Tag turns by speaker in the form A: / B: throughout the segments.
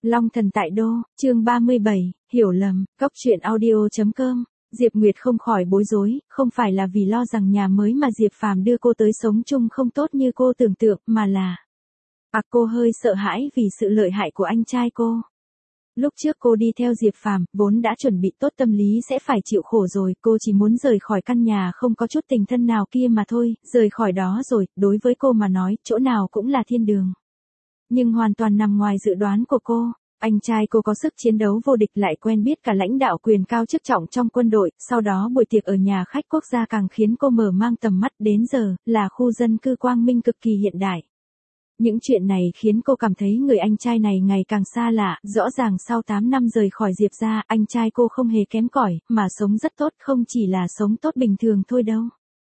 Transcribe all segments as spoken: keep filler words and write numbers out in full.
A: Long thần tại đô, chương ba mươi bảy, hiểu lầm, cốc truyện audio chấm com. Diệp Nguyệt không khỏi bối rối, không phải là vì lo rằng nhà mới mà Diệp Phàm đưa cô tới sống chung không tốt như cô tưởng tượng, mà là à cô hơi sợ hãi vì sự lợi hại của anh trai cô. Lúc trước cô đi theo Diệp Phàm, vốn đã chuẩn bị tốt tâm lý sẽ phải chịu khổ rồi, cô chỉ muốn rời khỏi căn nhà không có chút tình thân nào kia mà thôi, rời khỏi đó rồi, đối với cô mà nói, chỗ nào cũng là thiên đường. Nhưng hoàn toàn nằm ngoài dự đoán của cô, anh trai cô có sức chiến đấu vô địch lại quen biết cả lãnh đạo quyền cao chức trọng trong quân đội, sau đó buổi tiệc ở nhà khách quốc gia càng khiến cô mở mang tầm mắt, đến giờ, là khu dân cư quang minh cực kỳ hiện đại. Những chuyện này khiến cô cảm thấy người anh trai này ngày càng xa lạ, rõ ràng sau tám năm rời khỏi Diệp gia, anh trai cô không hề kém cỏi, mà sống rất tốt, không chỉ là sống tốt bình thường thôi đâu.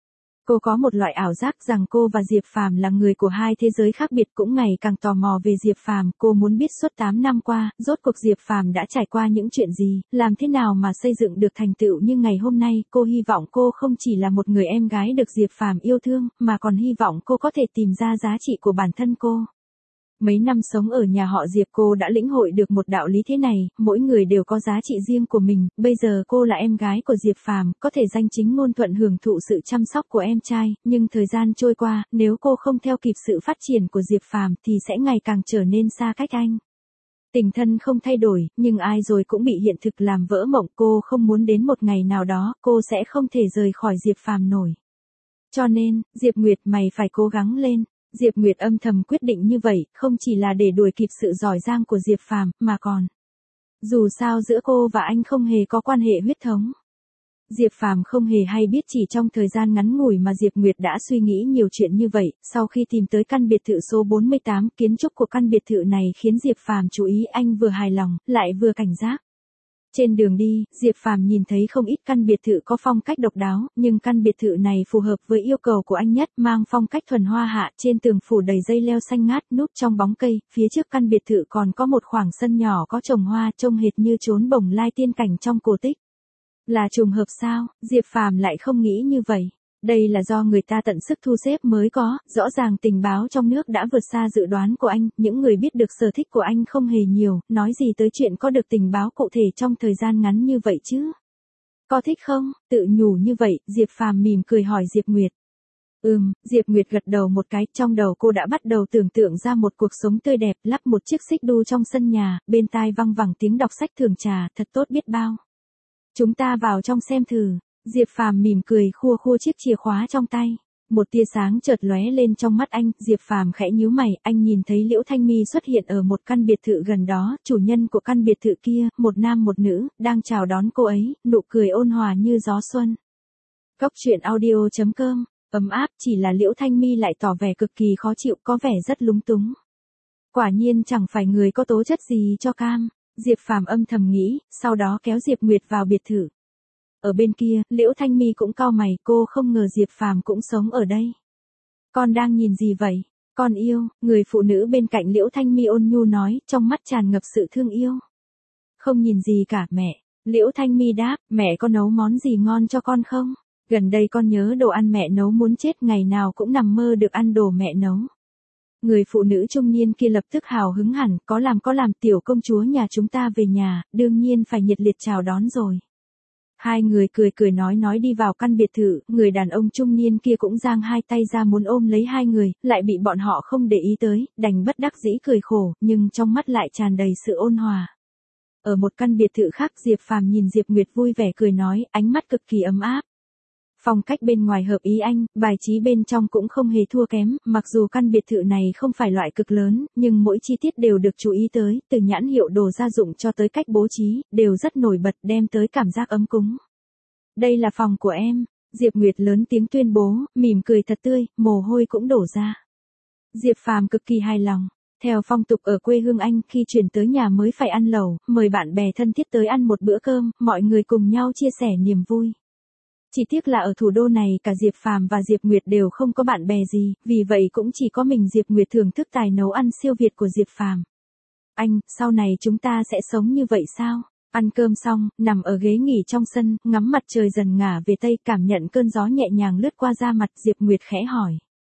A: Cô có một loại ảo giác rằng cô và Diệp Phàm là người của hai thế giới khác biệt, cũng ngày càng tò mò về Diệp Phàm, cô muốn biết suốt tám năm qua, rốt cuộc Diệp Phàm đã trải qua những chuyện gì, làm thế nào mà xây dựng được thành tựu như ngày hôm nay, cô hy vọng cô không chỉ là một người em gái được Diệp Phàm yêu thương, mà còn hy vọng cô có thể tìm ra giá trị của bản thân cô. Mấy năm sống ở nhà họ Diệp cô đã lĩnh hội được một đạo lý thế này, mỗi người đều có giá trị riêng của mình, bây giờ cô là em gái của Diệp Phàm, có thể danh chính ngôn thuận hưởng thụ sự chăm sóc của em trai, nhưng thời gian trôi qua, nếu cô không theo kịp sự phát triển của Diệp Phàm thì sẽ ngày càng trở nên xa cách anh. Tình thân không thay đổi, nhưng ai rồi cũng bị hiện thực làm vỡ mộng, cô không muốn đến một ngày nào đó, cô sẽ không thể rời khỏi Diệp Phàm nổi. Cho nên, Diệp Nguyệt mày phải cố gắng lên. Diệp Nguyệt âm thầm quyết định như vậy, không chỉ là để đuổi kịp sự giỏi giang của Diệp Phàm, mà còn dù sao giữa cô và anh không hề có quan hệ huyết thống. Diệp Phàm không hề hay biết chỉ trong thời gian ngắn ngủi mà Diệp Nguyệt đã suy nghĩ nhiều chuyện như vậy, sau khi tìm tới căn biệt thự số bốn mươi tám, kiến trúc của căn biệt thự này khiến Diệp Phàm chú ý, anh vừa hài lòng, lại vừa cảnh giác. Trên đường đi, Diệp Phàm nhìn thấy không ít căn biệt thự có phong cách độc đáo, nhưng căn biệt thự này phù hợp với yêu cầu của anh nhất, mang phong cách thuần hoa hạ, trên tường phủ đầy dây leo xanh ngát, núp trong bóng cây, phía trước căn biệt thự còn có một khoảng sân nhỏ có trồng hoa, trông hệt như chốn bồng lai tiên cảnh trong cổ tích. Là trùng hợp sao? Diệp Phàm lại không nghĩ như vậy. Đây là do người ta tận sức thu xếp mới có, rõ ràng tình báo trong nước đã vượt xa dự đoán của anh, những người biết được sở thích của anh không hề nhiều, nói gì tới chuyện có được tình báo cụ thể trong thời gian ngắn như vậy chứ. Có thích không? Tự nhủ như vậy, Diệp Phàm mỉm cười hỏi Diệp Nguyệt. Ừm, Diệp Nguyệt gật đầu một cái, trong đầu cô đã bắt đầu tưởng tượng ra một cuộc sống tươi đẹp, lắp một chiếc xích đu trong sân nhà, bên tai văng vẳng tiếng đọc sách thưởng trà, thật tốt biết bao. Chúng ta vào trong xem thử. Diệp Phàm mỉm cười khua khua chiếc chìa khóa trong tay. Một tia sáng chợt lóe lên trong mắt anh, Diệp Phàm khẽ nhíu mày, anh nhìn thấy Liễu Thanh Mi xuất hiện ở một căn biệt thự gần đó, chủ nhân của căn biệt thự kia, một nam một nữ, đang chào đón cô ấy, nụ cười ôn hòa như gió xuân. Cốc truyện audio chấm com, ấm áp, chỉ là Liễu Thanh Mi lại tỏ vẻ cực kỳ khó chịu, có vẻ rất lúng túng. Quả nhiên chẳng phải người có tố chất gì cho cam, Diệp Phàm âm thầm nghĩ, sau đó kéo Diệp Nguyệt vào biệt thự. Ở bên kia, Liễu Thanh Mi cũng cau mày, cô không ngờ Diệp Phàm cũng sống ở đây. Con đang nhìn gì vậy? Con yêu, người phụ nữ bên cạnh Liễu Thanh Mi ôn nhu nói, trong mắt tràn ngập sự thương yêu. Không nhìn gì cả mẹ. Liễu Thanh Mi đáp, mẹ có nấu món gì ngon cho con không? Gần đây con nhớ đồ ăn mẹ nấu muốn chết, ngày nào cũng nằm mơ được ăn đồ mẹ nấu. Người phụ nữ trung niên kia lập tức hào hứng hẳn, có làm có làm, tiểu công chúa nhà chúng ta về nhà, đương nhiên phải nhiệt liệt chào đón rồi. Hai người cười cười nói nói đi vào căn biệt thự, người đàn ông trung niên kia cũng giang hai tay ra muốn ôm lấy hai người, lại bị bọn họ không để ý tới, đành bất đắc dĩ cười khổ, nhưng trong mắt lại tràn đầy sự ôn hòa. Ở một căn biệt thự khác, Diệp Phàm nhìn Diệp Nguyệt vui vẻ cười nói, ánh mắt cực kỳ ấm áp. Phong cách bên ngoài hợp ý anh, bài trí bên trong cũng không hề thua kém, mặc dù căn biệt thự này không phải loại cực lớn, nhưng mỗi chi tiết đều được chú ý tới, từ nhãn hiệu đồ gia dụng cho tới cách bố trí, đều rất nổi bật, đem tới cảm giác ấm cúng. Đây là phòng của em, Diệp Nguyệt lớn tiếng tuyên bố, mỉm cười thật tươi, mồ hôi cũng đổ ra. Diệp Phàm cực kỳ hài lòng. Theo phong tục ở quê hương anh, khi chuyển tới nhà mới phải ăn lẩu, mời bạn bè thân thiết tới ăn một bữa cơm, mọi người cùng nhau chia sẻ niềm vui. Chỉ tiếc là ở thủ đô này cả Diệp Phàm và Diệp Nguyệt đều không có bạn bè gì, vì vậy cũng chỉ có mình Diệp Nguyệt thưởng thức tài nấu ăn siêu việt của Diệp Phàm. Anh, sau này chúng ta sẽ sống như vậy sao? Ăn cơm xong, nằm ở ghế nghỉ trong sân, ngắm mặt trời dần ngả về tây, cảm nhận cơn gió nhẹ nhàng lướt qua da mặt, Diệp Nguyệt khẽ hỏi.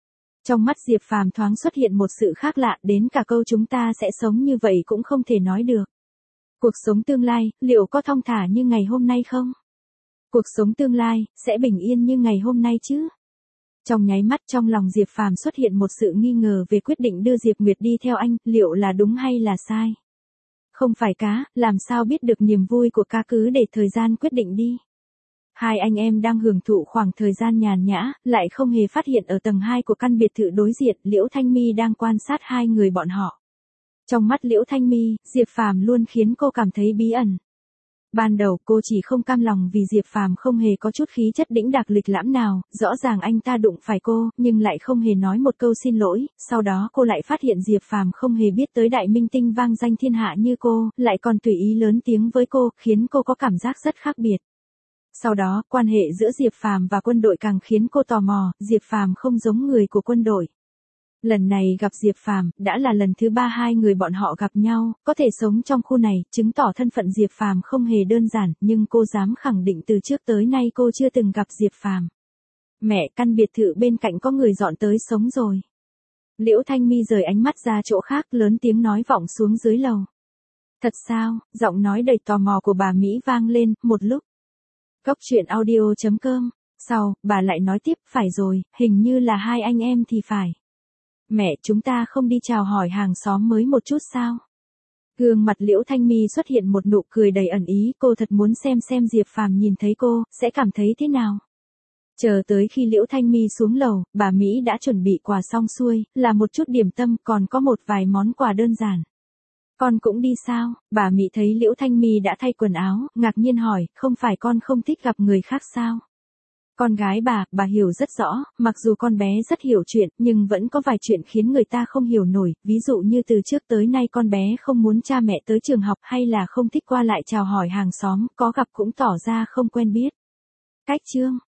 A: Trong mắt Diệp Phàm thoáng xuất hiện một sự khác lạ, đến cả câu chúng ta sẽ sống như vậy cũng không thể nói được. Cuộc sống tương lai, liệu có thong thả như ngày hôm nay không? Cuộc sống tương lai, sẽ bình yên như ngày hôm nay chứ? Trong nháy mắt trong lòng Diệp Phàm xuất hiện một sự nghi ngờ về quyết định đưa Diệp Nguyệt đi theo anh, liệu là đúng hay là sai? Không phải cá, làm sao biết được niềm vui của cá, cứ để thời gian quyết định đi. Hai anh em đang hưởng thụ khoảng thời gian nhàn nhã, lại không hề phát hiện ở tầng hai của căn biệt thự đối diện, Liễu Thanh My đang quan sát hai người bọn họ. Trong mắt Liễu Thanh My, Diệp Phàm luôn khiến cô cảm thấy bí ẩn. Ban đầu cô chỉ không cam lòng vì Diệp Phàm không hề có chút khí chất đĩnh đạc lịch lãm nào, rõ ràng anh ta đụng phải cô, nhưng lại không hề nói một câu xin lỗi, sau đó cô lại phát hiện Diệp Phàm không hề biết tới đại minh tinh vang danh thiên hạ như cô, lại còn tùy ý lớn tiếng với cô, khiến cô có cảm giác rất khác biệt. Sau đó, quan hệ giữa Diệp Phàm và quân đội càng khiến cô tò mò, Diệp Phàm không giống người của quân đội. Lần này gặp Diệp Phàm, đã là lần thứ ba hai người bọn họ gặp nhau, có thể sống trong khu này, chứng tỏ thân phận Diệp Phàm không hề đơn giản, nhưng cô dám khẳng định từ trước tới nay cô chưa từng gặp Diệp Phàm. Mẹ, căn biệt thự bên cạnh có người dọn tới sống rồi. Liễu Thanh My rời ánh mắt ra chỗ khác, lớn tiếng nói vọng xuống dưới lầu. Thật sao? Giọng nói đầy tò mò của bà Mỹ vang lên, một lúc. Góc truyện audio chấm com. Sau, bà lại nói tiếp, phải rồi, hình như là hai anh em thì phải. Mẹ, chúng ta không đi chào hỏi hàng xóm mới một chút sao? Gương mặt Liễu Thanh My xuất hiện một nụ cười đầy ẩn ý, cô thật muốn xem xem Diệp Phàm nhìn thấy cô, sẽ cảm thấy thế nào. Chờ tới khi Liễu Thanh My xuống lầu, bà Mỹ đã chuẩn bị quà xong xuôi, là một chút điểm tâm, còn có một vài món quà đơn giản. Con cũng đi sao? Bà Mỹ thấy Liễu Thanh My đã thay quần áo, ngạc nhiên hỏi, không phải con không thích gặp người khác sao? Con gái bà, bà hiểu rất rõ, mặc dù con bé rất hiểu chuyện, nhưng vẫn có vài chuyện khiến người ta không hiểu nổi, ví dụ như từ trước tới nay con bé không muốn cha mẹ tới trường học hay là không thích qua lại chào hỏi hàng xóm, có gặp cũng tỏ ra không quen biết. Cách chương